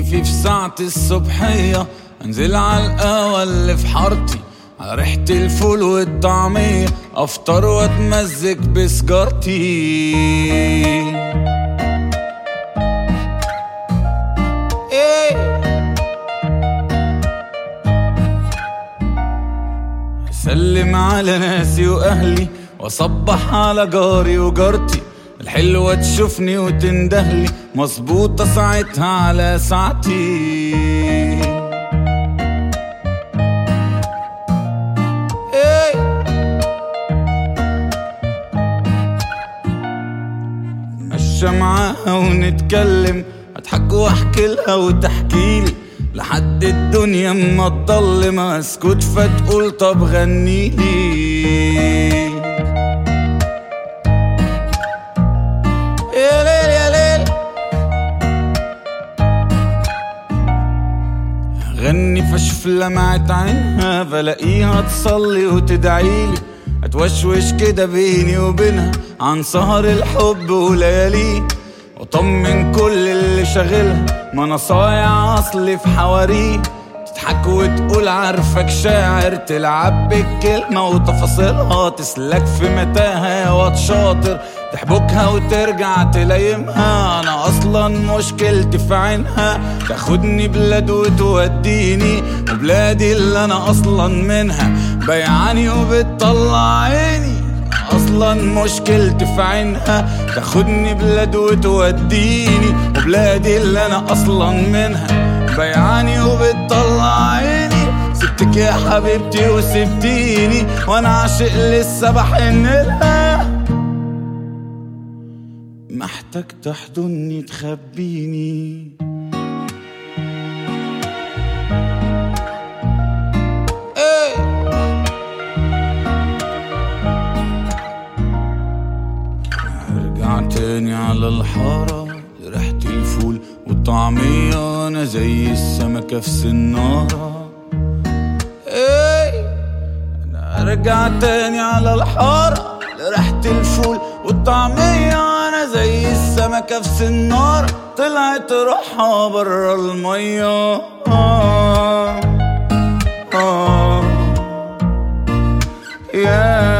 كيفي في ساعة الصبحية انزل على القهوة اللي في حارتي، على ريحة الفول والطعمية افطر واتمزج بسجارتي. سلم على ناسي واهلي واصبح على جاري وجارتي، الحلوة تشوفني وتندهلي مظبوطة ساعتها على ساعتي. نتمشى معاها ونتكلم، اضحك واحكي لها وتحكيلي لحد الدنيا ما تضلم، اسكت فتقول طب غنيلي. يا ليل يا ليل غني فشوف لمعت عينها، فلاقيها تصلي وتدعيلي، اتوشوش كده بيني وبينها عن سهر الحب وليالي، وطمن كل اللي شاغلها ما انا صايع اصلي في حواريه. تضحك وتقول عارفك شاعر، تلعب بالكلمة وتفاصيلها، تسلك في متاهة يا واد شاطر، تحبكها وترجع تلايمها. انا اصلا مشكلتي في عينها، تاخدني بلاد وتوديني، وبلادي اللي انا اصلا منها بيعاني وبتطلع عيني. اصلا مشكلتي في عينها، تاخدني بلاد وتوديني، وبلادي اللي انا اصلا منها بيعاني وبتطلع عيني. سبتك يا حبيبتي وسبتيني وانا عاشق لسه بحن لها، محتاج تحضني تخبيني. ارجع تاني على الحارة لريحة الفول والطعمية، انا زي السمكة في سنارة. انا ارجع تاني على الحارة لريحة الفول والطعمية، انا زي السمكة في سنارة طلعت روحها برا المية. يا